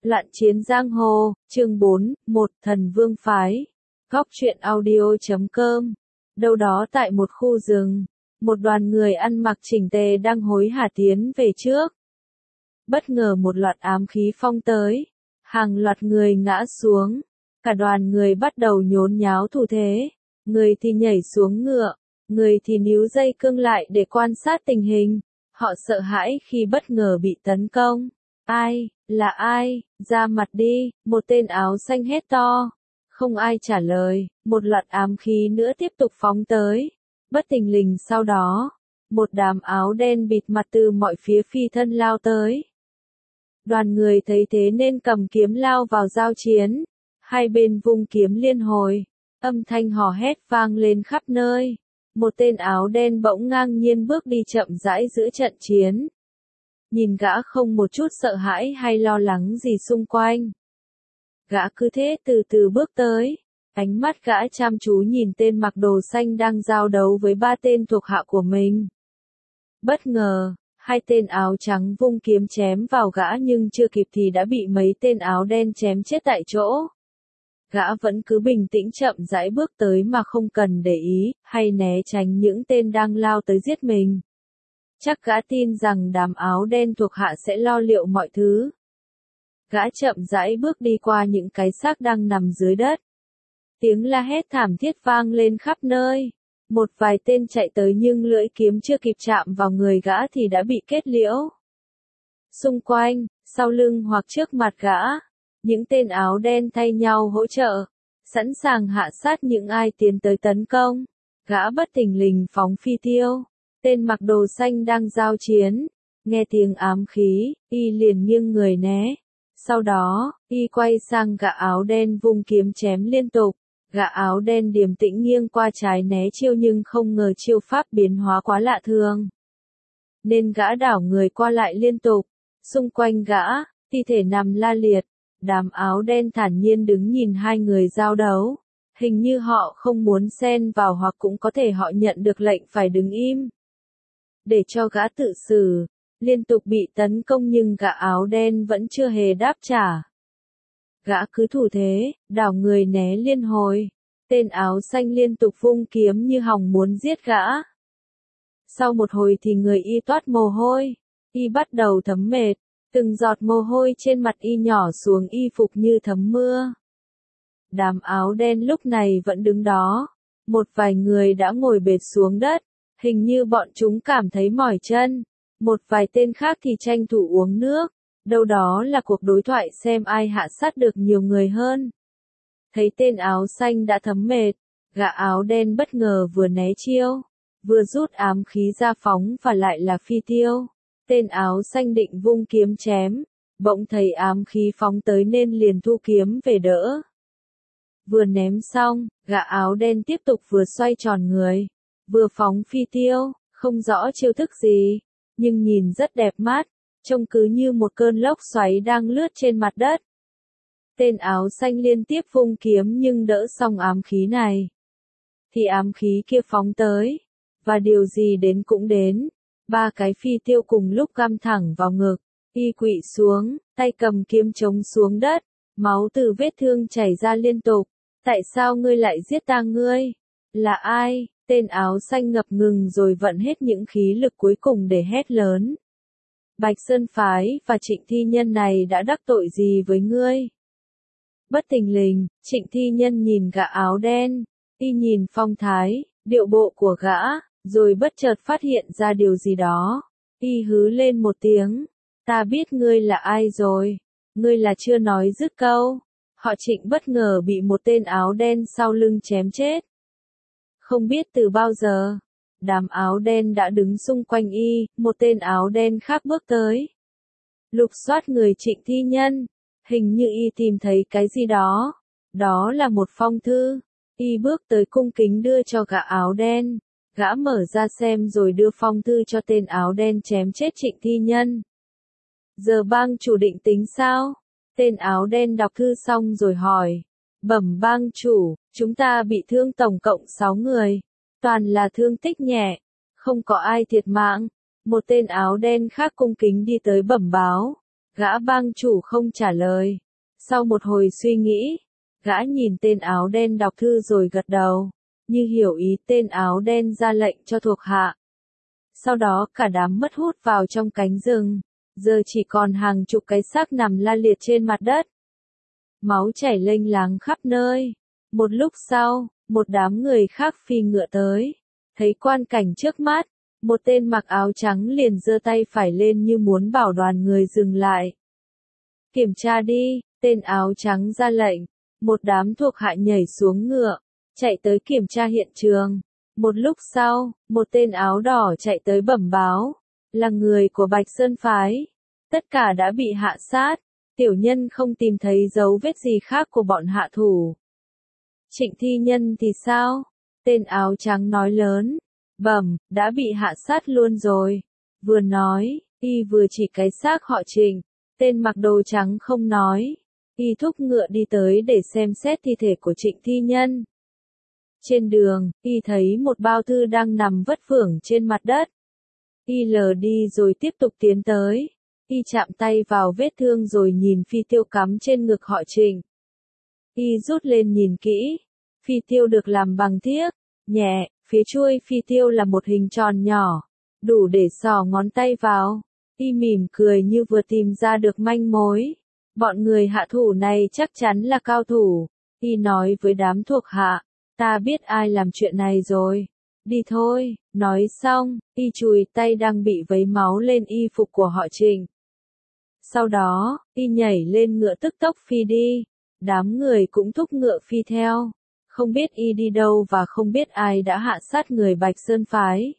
Loạn chiến giang hồ, chương 4, 1 Thần Vương Phái. Góc truyện audio.com. Đâu đó tại một khu rừng, một đoàn người ăn mặc chỉnh tề đang hối hả tiến về trước. Bất ngờ một loạt ám khí phong tới, hàng loạt người ngã xuống, cả đoàn người bắt đầu nhốn nháo thủ thế, người thì nhảy xuống ngựa, người thì níu dây cương lại để quan sát tình hình, họ sợ hãi khi bất ngờ bị tấn công. Ai, là ai, ra mặt đi, một tên áo xanh hét to. Không ai trả lời, một loạt ám khí nữa tiếp tục phóng tới. Bất thình lình sau đó, một đám áo đen bịt mặt từ mọi phía phi thân lao tới. Đoàn người thấy thế nên cầm kiếm lao vào giao chiến. Hai bên vung kiếm liên hồi, âm thanh hò hét vang lên khắp nơi. Một tên áo đen bỗng ngang nhiên bước đi chậm rãi giữa trận chiến. Nhìn gã không một chút sợ hãi hay lo lắng gì xung quanh. Gã cứ thế từ từ bước tới, ánh mắt gã chăm chú nhìn tên mặc đồ xanh đang giao đấu với ba tên thuộc hạ của mình. Bất ngờ, hai tên áo trắng vung kiếm chém vào gã nhưng chưa kịp thì đã bị mấy tên áo đen chém chết tại chỗ. Gã vẫn cứ bình tĩnh chậm rãi bước tới mà không cần để ý, hay né tránh những tên đang lao tới giết mình. Chắc gã tin rằng đám áo đen thuộc hạ sẽ lo liệu mọi thứ. Gã chậm rãi bước đi qua những cái xác đang nằm dưới đất. Tiếng la hét thảm thiết vang lên khắp nơi. Một vài tên chạy tới nhưng lưỡi kiếm chưa kịp chạm vào người gã thì đã bị kết liễu. Xung quanh, sau lưng hoặc trước mặt gã, những tên áo đen thay nhau hỗ trợ, sẵn sàng hạ sát những ai tiến tới tấn công. Gã bất thình lình phóng phi tiêu. Tên mặc đồ xanh đang giao chiến, nghe tiếng ám khí, y liền nghiêng người né. Sau đó, y quay sang gã áo đen vung kiếm chém liên tục. Gã áo đen điềm tĩnh nghiêng qua trái né chiêu nhưng không ngờ chiêu pháp biến hóa quá lạ thường. Nên gã đảo người qua lại liên tục. Xung quanh gã, thi thể nằm la liệt. Đám áo đen thản nhiên đứng nhìn hai người giao đấu. Hình như họ không muốn xen vào hoặc cũng có thể họ nhận được lệnh phải đứng im. Để cho gã tự xử, liên tục bị tấn công nhưng gã áo đen vẫn chưa hề đáp trả. Gã cứ thủ thế, đảo người né liên hồi. Tên áo xanh liên tục vung kiếm như hòng muốn giết gã. Sau một hồi thì người y toát mồ hôi, y bắt đầu thấm mệt, từng giọt mồ hôi trên mặt y nhỏ xuống y phục như thấm mưa. Đám áo đen lúc này vẫn đứng đó, một vài người đã ngồi bệt xuống đất. Hình như bọn chúng cảm thấy mỏi chân. Một vài tên khác thì tranh thủ uống nước. Đâu đó là cuộc đối thoại xem ai hạ sát được nhiều người hơn. Thấy tên áo xanh đã thấm mệt, gã áo đen bất ngờ vừa né chiêu, vừa rút ám khí ra phóng và lại là phi tiêu. Tên áo xanh định vung kiếm chém, bỗng thấy ám khí phóng tới nên liền thu kiếm về đỡ. Vừa ném xong, gã áo đen tiếp tục vừa xoay tròn người, vừa phóng phi tiêu, không rõ chiêu thức gì, nhưng nhìn rất đẹp mắt, trông cứ như một cơn lốc xoáy đang lướt trên mặt đất. Tên áo xanh liên tiếp vung kiếm nhưng đỡ xong ám khí này, thì ám khí kia phóng tới, và điều gì đến cũng đến, ba cái phi tiêu cùng lúc găm thẳng vào ngực, y quỵ xuống, tay cầm kiếm chống xuống đất, máu từ vết thương chảy ra liên tục. Tại sao ngươi lại giết ta ngươi? Là ai? Tên áo xanh ngập ngừng rồi vận hết những khí lực cuối cùng để hét lớn. Bạch Sơn Phái và Trịnh Thi Nhân này đã đắc tội gì với ngươi? Bất thình lình, Trịnh Thi Nhân nhìn gã áo đen, y nhìn phong thái, điệu bộ của gã, rồi bất chợt phát hiện ra điều gì đó. Y hứ lên một tiếng, ta biết ngươi là ai rồi, ngươi là chưa nói dứt câu. Họ Trịnh bất ngờ bị một tên áo đen sau lưng chém chết. Không biết từ bao giờ, đám áo đen đã đứng xung quanh y, một tên áo đen khác bước tới. Lục soát người Trịnh Thi Nhân, hình như y tìm thấy cái gì đó. Đó là một phong thư. Y bước tới cung kính đưa cho gã áo đen. Gã mở ra xem rồi đưa phong thư cho tên áo đen chém chết Trịnh Thi Nhân. Giờ bang chủ định tính sao? Tên áo đen đọc thư xong rồi hỏi. Bẩm bang chủ, chúng ta bị thương tổng cộng 6 người. Toàn là thương tích nhẹ. Không có ai thiệt mạng. Một tên áo đen khác cung kính đi tới bẩm báo. Gã bang chủ không trả lời. Sau một hồi suy nghĩ, gã nhìn tên áo đen đọc thư rồi gật đầu, như hiểu ý. Tên áo đen ra lệnh cho thuộc hạ. Sau đó cả đám mất hút vào trong cánh rừng, giờ chỉ còn hàng chục cái xác nằm la liệt trên mặt đất. Máu chảy lênh láng khắp nơi. Một lúc sau, một đám người khác phi ngựa tới, thấy quan cảnh trước mắt, một tên mặc áo trắng liền giơ tay phải lên như muốn bảo đoàn người dừng lại. Kiểm tra đi, tên áo trắng ra lệnh, một đám thuộc hạ nhảy xuống ngựa, chạy tới kiểm tra hiện trường. Một lúc sau, một tên áo đỏ chạy tới bẩm báo, là người của Bạch Sơn Phái. Tất cả đã bị hạ sát, tiểu nhân không tìm thấy dấu vết gì khác của bọn hạ thủ. Trịnh Thi Nhân thì sao? Tên áo trắng nói lớn, bẩm, đã bị hạ sát luôn rồi. Vừa nói, y vừa chỉ cái xác họ Trịnh. Tên mặc đồ trắng không nói, y thúc ngựa đi tới để xem xét thi thể của Trịnh Thi Nhân. Trên đường, y thấy một bao thư đang nằm vất vưởng trên mặt đất. Y lờ đi rồi tiếp tục tiến tới. Y chạm tay vào vết thương rồi nhìn phi tiêu cắm trên ngực họ Trịnh. Y rút lên nhìn kỹ. Phi tiêu được làm bằng thiếc, nhẹ, phía chuôi phi tiêu là một hình tròn nhỏ, đủ để xỏ ngón tay vào. Y mỉm cười như vừa tìm ra được manh mối. Bọn người hạ thủ này chắc chắn là cao thủ. Y nói với đám thuộc hạ, ta biết ai làm chuyện này rồi. Đi thôi, nói xong, y chùi tay đang bị vấy máu lên y phục của họ Trịnh. Sau đó, y nhảy lên ngựa tức tốc phi đi. Đám người cũng thúc ngựa phi theo. Không biết y đi đâu và không biết ai đã hạ sát người Bạch Sơn Phái.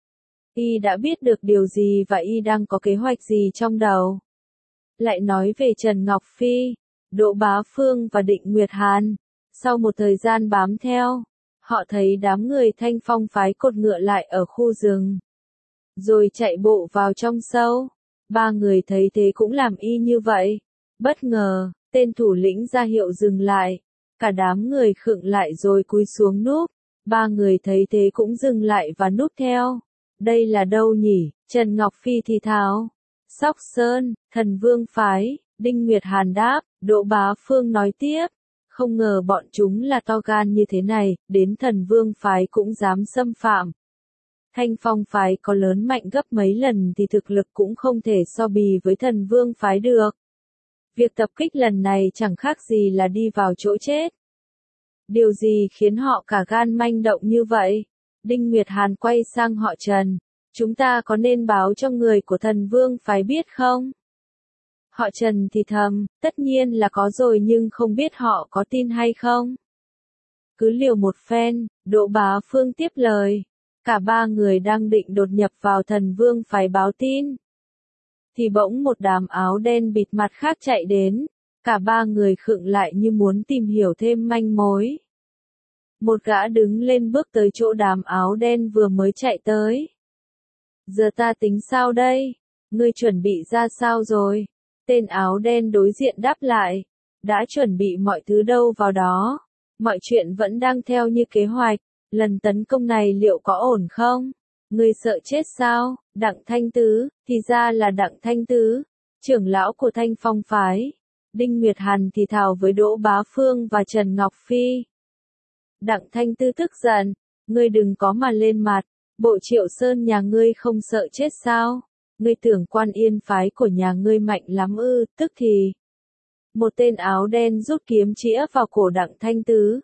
Y đã biết được điều gì và y đang có kế hoạch gì trong đầu. Lại nói về Trần Ngọc Phi, Đỗ Bá Phương và Định Nguyệt Hàn. Sau một thời gian bám theo, họ thấy đám người Thanh Phong Phái cột ngựa lại ở khu rừng, rồi chạy bộ vào trong sâu. Ba người thấy thế cũng làm y như vậy. Bất ngờ, tên thủ lĩnh ra hiệu dừng lại. Cả đám người khựng lại rồi cúi xuống núp. Ba người thấy thế cũng dừng lại và núp theo. Đây là đâu nhỉ? Trần Ngọc Phi thì thào. Sóc Sơn, Thần Vương Phái. Đinh Nguyệt Hàn đáp. Đỗ Bá Phương nói tiếp. Không ngờ bọn chúng là to gan như thế này, đến Thần Vương Phái cũng dám xâm phạm. Thanh Phong Phái có lớn mạnh gấp mấy lần thì thực lực cũng không thể so bì với Thần Vương Phái được. Việc tập kích lần này chẳng khác gì là đi vào chỗ chết. Điều gì khiến họ cả gan manh động như vậy? Đinh Nguyệt Hàn quay sang họ Trần. Chúng ta có nên báo cho người của Thần Vương Phái biết không? Họ Trần thì thầm, tất nhiên là có rồi nhưng không biết họ có tin hay không. Cứ liều một phen, Đỗ Bá Phương tiếp lời. Cả ba người đang định đột nhập vào Thần Vương Phái báo tin. Thì bỗng một đám áo đen bịt mặt khác chạy đến. Cả ba người khựng lại như muốn tìm hiểu thêm manh mối. Một gã đứng lên bước tới chỗ đám áo đen vừa mới chạy tới. Giờ ta tính sao đây? Ngươi chuẩn bị ra sao rồi? Tên áo đen đối diện đáp lại. Đã chuẩn bị mọi thứ đâu vào đó. Mọi chuyện vẫn đang theo như kế hoạch. Lần tấn công này liệu có ổn không? Ngươi sợ chết sao? Đặng Thanh Tứ, thì ra là Đặng Thanh Tứ, trưởng lão của Thanh Phong Phái. Đinh Nguyệt Hàn thì thào với Đỗ Bá Phương và Trần Ngọc Phi. Đặng Thanh Tứ tức giận, ngươi đừng có mà lên mặt, bộ Triệu Sơn nhà ngươi không sợ chết sao? Ngươi tưởng Quan Yên Phái của nhà ngươi mạnh lắm ư? Tức thì một tên áo đen rút kiếm chĩa vào cổ Đặng Thanh Tứ.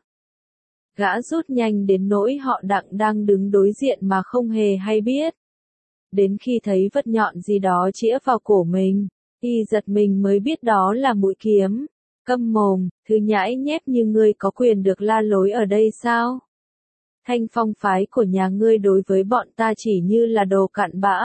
Gã rút nhanh đến nỗi họ Đặng đang đứng đối diện mà không hề hay biết. Đến khi thấy vật nhọn gì đó chĩa vào cổ mình, y giật mình mới biết đó là mũi kiếm. Câm mồm, thứ nhãi nhép như ngươi có quyền được la lối ở đây sao? Thanh Phong Phái của nhà ngươi đối với bọn ta chỉ như là đồ cặn bã.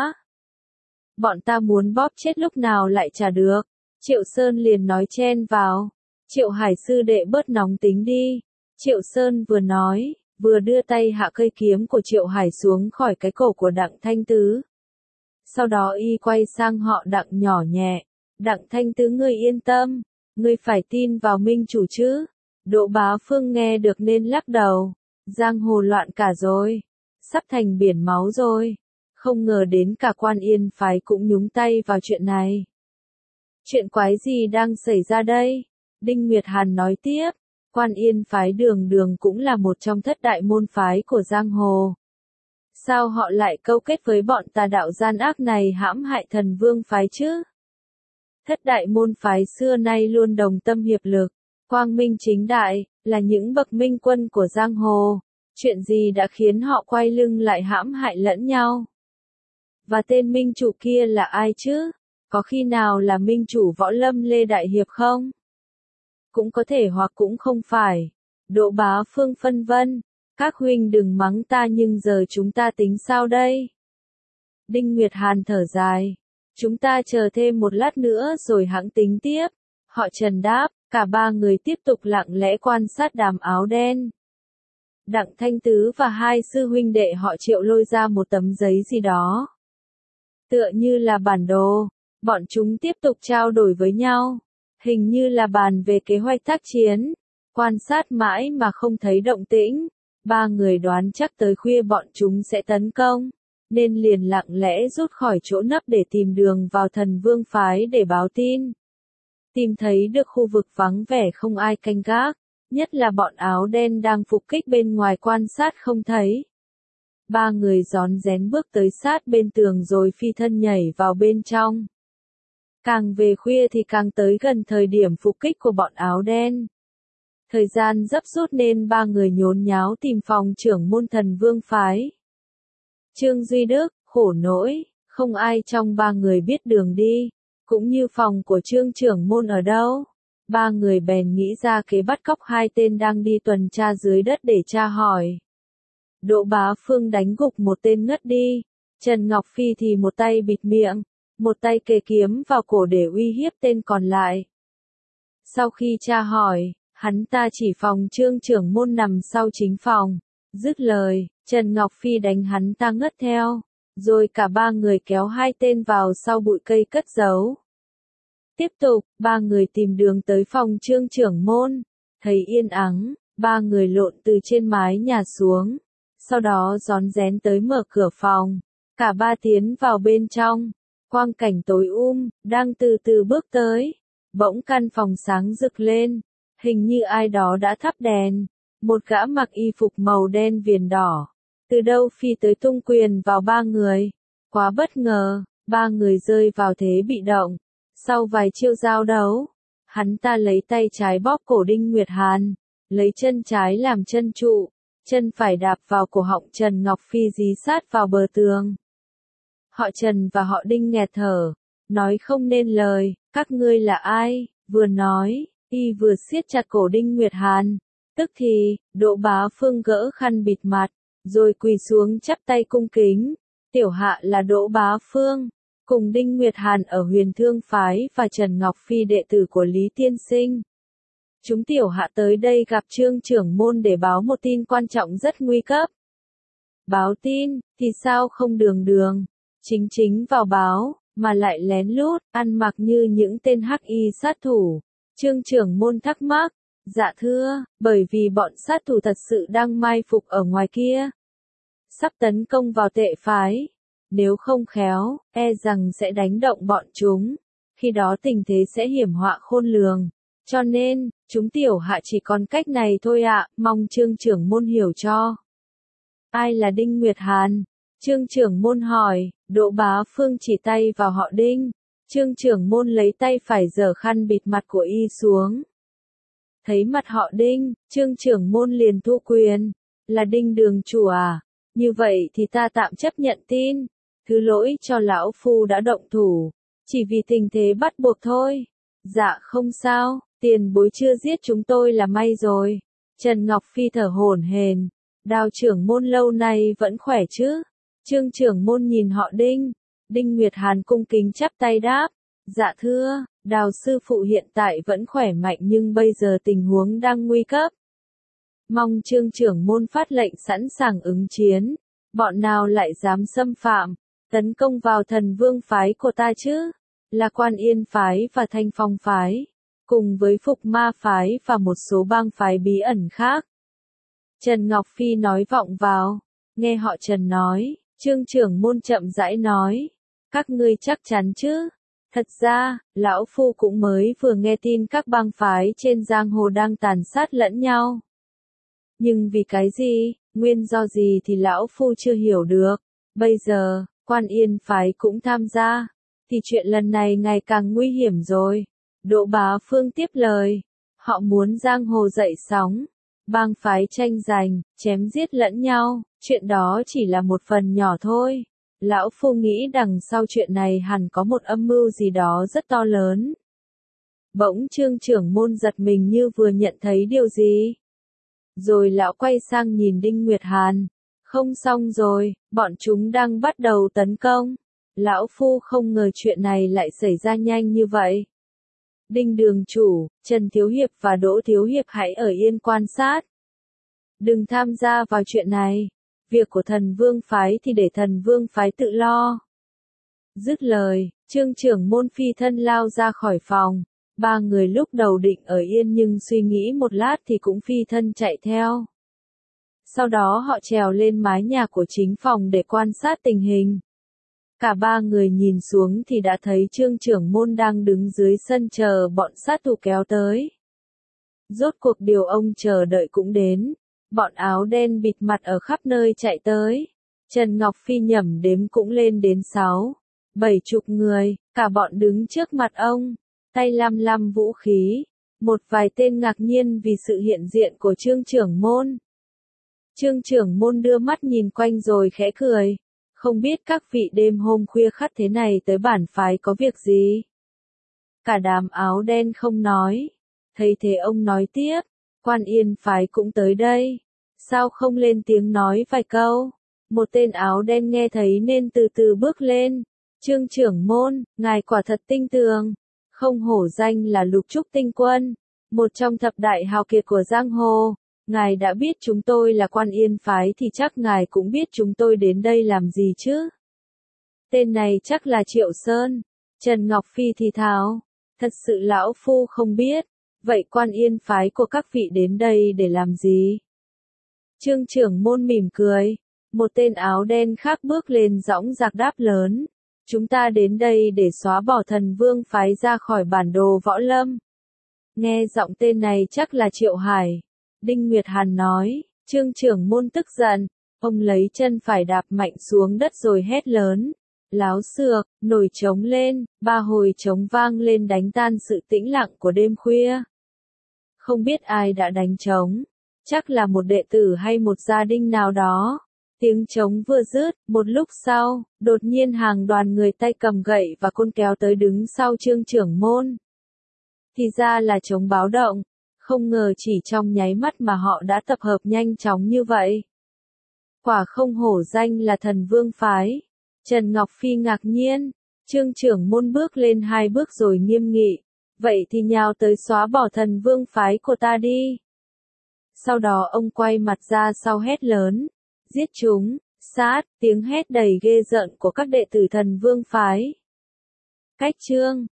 Bọn ta muốn bóp chết lúc nào lại chả được. Triệu Sơn liền nói chen vào. Triệu Hải sư đệ bớt nóng tính đi. Triệu Sơn vừa nói, vừa đưa tay hạ cây kiếm của Triệu Hải xuống khỏi cái cổ của Đặng Thanh Tứ. Sau đó y quay sang họ Đặng nhỏ nhẹ. Đặng Thanh Tứ ngươi yên tâm, ngươi phải tin vào minh chủ chứ. Đỗ Bá Phương nghe được nên lắc đầu. Giang hồ loạn cả rồi. Sắp thành biển máu rồi. Không ngờ đến cả Quan Yên Phái cũng nhúng tay vào chuyện này. Chuyện quái gì đang xảy ra đây? Đinh Nguyệt Hàn nói tiếp, Quan Yên phái Đường Đường cũng là một trong thất đại môn phái của giang hồ. Sao họ lại câu kết với bọn tà đạo gian ác này hãm hại Thần Vương phái chứ? Thất đại môn phái xưa nay luôn đồng tâm hiệp lực, quang minh chính đại, là những bậc minh quân của giang hồ. Chuyện gì đã khiến họ quay lưng lại hãm hại lẫn nhau? Và tên minh chủ kia là ai chứ? Có khi nào là minh chủ Võ Lâm Lê Đại Hiệp không? Cũng có thể hoặc cũng không phải. Đỗ Bá Phương phân vân, các huynh đừng mắng ta nhưng giờ chúng ta tính sao đây? Đinh Nguyệt Hàn thở dài, chúng ta chờ thêm một lát nữa rồi hẵng tính tiếp. Họ Trần đáp, cả ba người tiếp tục lặng lẽ quan sát đám áo đen. Đặng Thanh Tứ và hai sư huynh đệ họ Triệu lôi ra một tấm giấy gì đó. Tựa như là bản đồ, bọn chúng tiếp tục trao đổi với nhau. Hình như là bàn về kế hoạch tác chiến. Quan sát mãi mà không thấy động tĩnh. Ba người đoán chắc tới khuya bọn chúng sẽ tấn công. Nên liền lặng lẽ rút khỏi chỗ nấp để tìm đường vào Thần Vương phái để báo tin. Tìm thấy được khu vực vắng vẻ không ai canh gác. Nhất là bọn áo đen đang phục kích bên ngoài quan sát không thấy. Ba người rón rén bước tới sát bên tường rồi phi thân nhảy vào bên trong. Càng về khuya thì càng tới gần thời điểm phục kích của bọn áo đen. Thời gian gấp rút nên ba người nhốn nháo tìm phòng trưởng môn Thần Vương phái. Trương Duy Đức, khổ nỗi, không ai trong ba người biết đường đi, cũng như phòng của Trương trưởng môn ở đâu. Ba người bèn nghĩ ra kế bắt cóc hai tên đang đi tuần tra dưới đất để tra hỏi. Đỗ Bá Phương đánh gục một tên ngất đi, Trần Ngọc Phi thì một tay bịt miệng, một tay kề kiếm vào cổ để uy hiếp tên còn lại. Sau khi tra hỏi, hắn ta chỉ phòng Trương trưởng môn nằm sau chính phòng. Dứt lời, Trần Ngọc Phi đánh hắn ta ngất theo, rồi cả ba người kéo hai tên vào sau bụi cây cất giấu. Tiếp tục, ba người tìm đường tới phòng Trương trưởng môn, thấy yên ắng, ba người lộn từ trên mái nhà xuống, sau đó rón rén tới mở cửa phòng, cả ba tiến vào bên trong, quang cảnh tối đang từ từ bước tới, bỗng căn phòng sáng rực lên, hình như ai đó đã thắp đèn, một gã mặc y phục màu đen viền đỏ, từ đâu phi tới tung quyền vào ba người, quá bất ngờ, ba người rơi vào thế bị động. Sau vài chiêu giao đấu, hắn ta lấy tay trái bóp cổ Đinh Nguyệt Hàn, lấy chân trái làm chân trụ, chân phải đạp vào cổ họng Trần Ngọc Phi dí sát vào bờ tường. Họ Trần và họ Đinh nghẹt thở, nói không nên lời, các ngươi là ai? Vừa nói, y vừa siết chặt cổ Đinh Nguyệt Hàn, tức thì, Đỗ Bá Phương gỡ khăn bịt mặt, rồi quỳ xuống chắp tay cung kính, tiểu hạ là Đỗ Bá Phương. Cùng Đinh Nguyệt Hàn ở Huyền Thương phái và Trần Ngọc Phi đệ tử của Lý Tiên Sinh. Chúng tiểu hạ tới đây gặp Trương trưởng môn để báo một tin quan trọng rất nguy cấp. Báo tin, thì sao không đường chính vào báo, mà lại lén lút, ăn mặc như những tên hắc y sát thủ. Trương trưởng môn thắc mắc, dạ thưa, bởi vì bọn sát thủ thật sự đang mai phục ở ngoài kia. Sắp tấn công vào Tệ phái. Nếu không khéo, e rằng sẽ đánh động bọn chúng. Khi đó tình thế sẽ hiểm họa khôn lường. Cho nên, chúng tiểu hạ chỉ còn cách này thôi ạ, mong Trương trưởng môn hiểu cho. Ai là Đinh Nguyệt Hàn? Trương trưởng môn hỏi, Đỗ Bá Phương chỉ tay vào họ Đinh. Trương trưởng môn lấy tay phải giở khăn bịt mặt của y xuống. Thấy mặt họ Đinh, Trương trưởng môn liền thu quyền. Là Đinh đường chủ à? Như vậy thì ta tạm chấp nhận tin. Thứ lỗi cho lão phu đã động thủ, chỉ vì tình thế bắt buộc thôi. Dạ không sao, tiền bối chưa giết chúng tôi là may rồi. Trần Ngọc Phi thở hổn hển, Đào trưởng môn lâu nay vẫn khỏe chứ? Trương trưởng môn nhìn họ Đinh, Đinh Nguyệt Hàn cung kính chắp tay đáp, dạ thưa, Đào sư phụ hiện tại vẫn khỏe mạnh nhưng bây giờ tình huống đang nguy cấp. Mong Trương trưởng môn phát lệnh sẵn sàng ứng chiến, bọn nào lại dám xâm phạm, tấn công vào Thần Vương phái của ta chứ, là Quan Yên phái và Thanh Phong phái, cùng với Phục Ma phái và một số bang phái bí ẩn khác. Trần Ngọc Phi nói vọng vào, nghe họ Trần nói, Trương trưởng môn chậm rãi nói, các ngươi chắc chắn chứ? Thật ra, lão phu cũng mới vừa nghe tin các bang phái trên giang hồ đang tàn sát lẫn nhau. Nhưng vì cái gì, nguyên do gì thì lão phu chưa hiểu được. Bây giờ, Quan Yên phái cũng tham gia, thì chuyện lần này ngày càng nguy hiểm rồi. Đỗ Bá Phương tiếp lời, họ muốn giang hồ dậy sóng, bang phái tranh giành, chém giết lẫn nhau, chuyện đó chỉ là một phần nhỏ thôi. Lão phu nghĩ đằng sau chuyện này hẳn có một âm mưu gì đó rất to lớn. Bỗng Trương trưởng môn giật mình như vừa nhận thấy điều gì. Rồi lão quay sang nhìn Đinh Nguyệt Hàn. Không xong rồi, bọn chúng đang bắt đầu tấn công. Lão phu không ngờ chuyện này lại xảy ra nhanh như vậy. Đinh đường chủ, Trần Thiếu Hiệp và Đỗ Thiếu Hiệp hãy ở yên quan sát. Đừng tham gia vào chuyện này. Việc của Thần Vương phái thì để Thần Vương phái tự lo. Dứt lời, Trương trưởng môn phi thân lao ra khỏi phòng. Ba người lúc đầu định ở yên nhưng suy nghĩ một lát thì cũng phi thân chạy theo. Sau đó họ trèo lên mái nhà của chính phòng để quan sát tình hình. Cả ba người nhìn xuống thì đã thấy Trương trưởng môn đang đứng dưới sân chờ bọn sát thủ kéo tới. Rốt cuộc điều ông chờ đợi cũng đến. Bọn áo đen bịt mặt ở khắp nơi chạy tới. Trần Ngọc Phi nhẩm đếm cũng lên đến 60 người, cả bọn đứng trước mặt ông, tay lăm lăm vũ khí. Một vài tên ngạc nhiên vì sự hiện diện của Trương trưởng môn. Trương trưởng môn đưa mắt nhìn quanh rồi khẽ cười. Không biết các vị đêm hôm khuya khắt thế này tới bản phái có việc gì? Cả đám áo đen không nói. Thấy thế ông nói tiếp, Quan Yên phái cũng tới đây. Sao không lên tiếng nói vài câu? Một tên áo đen nghe thấy nên từ từ bước lên. Trương trưởng môn, ngài quả thật tinh tường. Không hổ danh là Lục Trúc Tinh Quân, một trong thập đại hào kiệt của giang hồ. Ngài đã biết chúng tôi là Quan Yên phái thì chắc ngài cũng biết chúng tôi đến đây làm gì chứ? Tên này chắc là Triệu Sơn. Trần Ngọc Phi thì thào. Thật sự lão phu không biết. Vậy Quan Yên phái của các vị đến đây để làm gì? Trương trưởng môn mỉm cười. Một tên áo đen khác bước lên dõng dạc đáp lớn. Chúng ta đến đây để xóa bỏ Thần Vương phái ra khỏi bản đồ võ lâm. Nghe giọng tên này chắc là Triệu Hải. Đinh Nguyệt Hàn nói. Trương trưởng môn tức giận. Ông lấy chân phải đạp mạnh xuống đất rồi hét lớn. Láo xược, nổi trống lên. 3 hồi trống vang lên đánh tan sự tĩnh lặng của đêm khuya. Không biết ai đã đánh trống. Chắc là một đệ tử hay một gia đình nào đó. Tiếng trống vừa dứt, một lúc sau, đột nhiên hàng đoàn người tay cầm gậy và côn kéo tới đứng sau Trương trưởng môn. Thì ra là trống báo động. Không ngờ chỉ trong nháy mắt mà họ đã tập hợp nhanh chóng như vậy. Quả không hổ danh là Thần Vương phái. Trần Ngọc Phi ngạc nhiên. Trương trưởng môn bước lên 2 bước rồi nghiêm nghị. Vậy thì nhào tới xóa bỏ Thần Vương phái của ta đi. Sau đó ông quay mặt ra sau hét lớn. Giết chúng, sát, tiếng hét đầy ghê rợn của các đệ tử Thần Vương phái. Cách chương